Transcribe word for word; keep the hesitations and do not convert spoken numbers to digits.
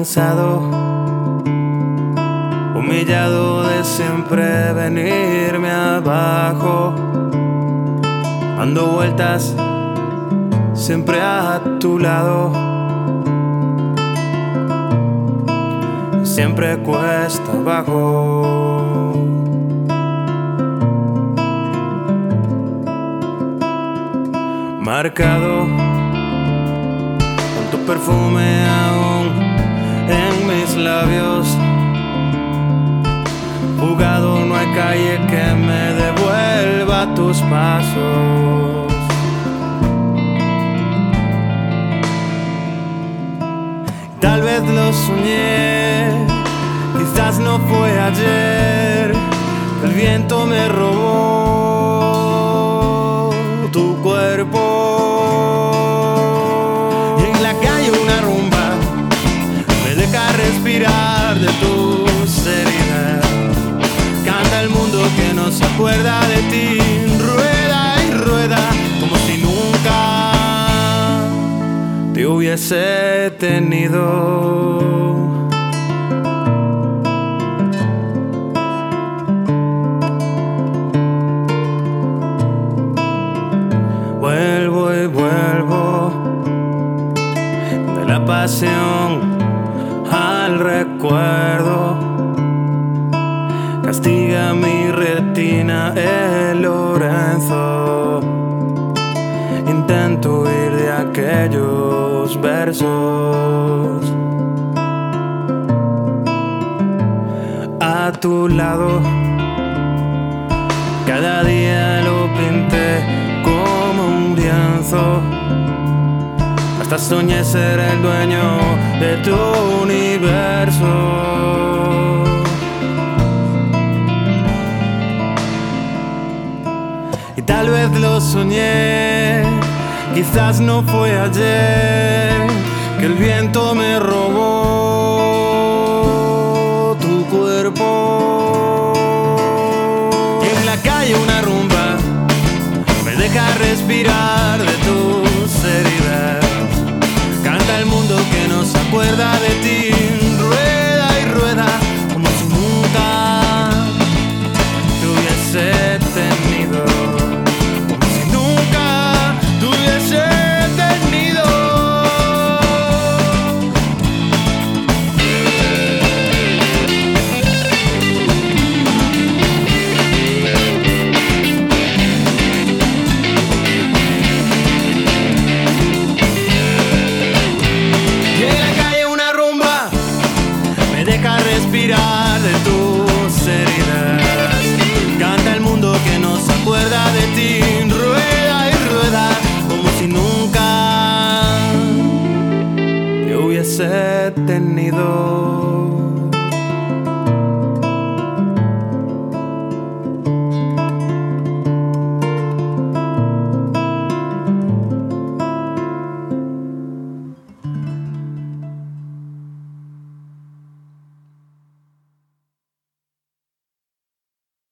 cansado, humillado de siempre venirme abajo, dando vueltas siempre a tu lado. Siempre cuesta abajo. Marcado con tu perfume aún en mis labios, jugado, no hay calle que me devuelva tus pasos. Tal vez lo soñé, quizás no fue ayer, el viento me robó tu cuerpo. Y en la calle una rumba me deja respirar de tus heridas. Canta el mundo que no se acuerda de ti, rueda y rueda como si nunca te hubiese tenido. Vuelvo y vuelvo de la pasión al recuerdo. Castiga mi retina el Lorenzo. Intento huir de aquellos versos. A tu lado, cada día lo pinté como un lienzo. Hasta soñé ser el dueño de tu universo. Y tal vez lo soñé, quizás no fue ayer, que el viento me robó tu cuerpo. Y en la calle una rumba me deja respirar de tus heridas. Canta el mundo que no se acuerda de ti, rueda y rueda como si nunca te hubiese tenido. Respirar de tus heridas. Canta el mundo que no se acuerda de ti, rueda y rueda como si nunca te hubiese tenido.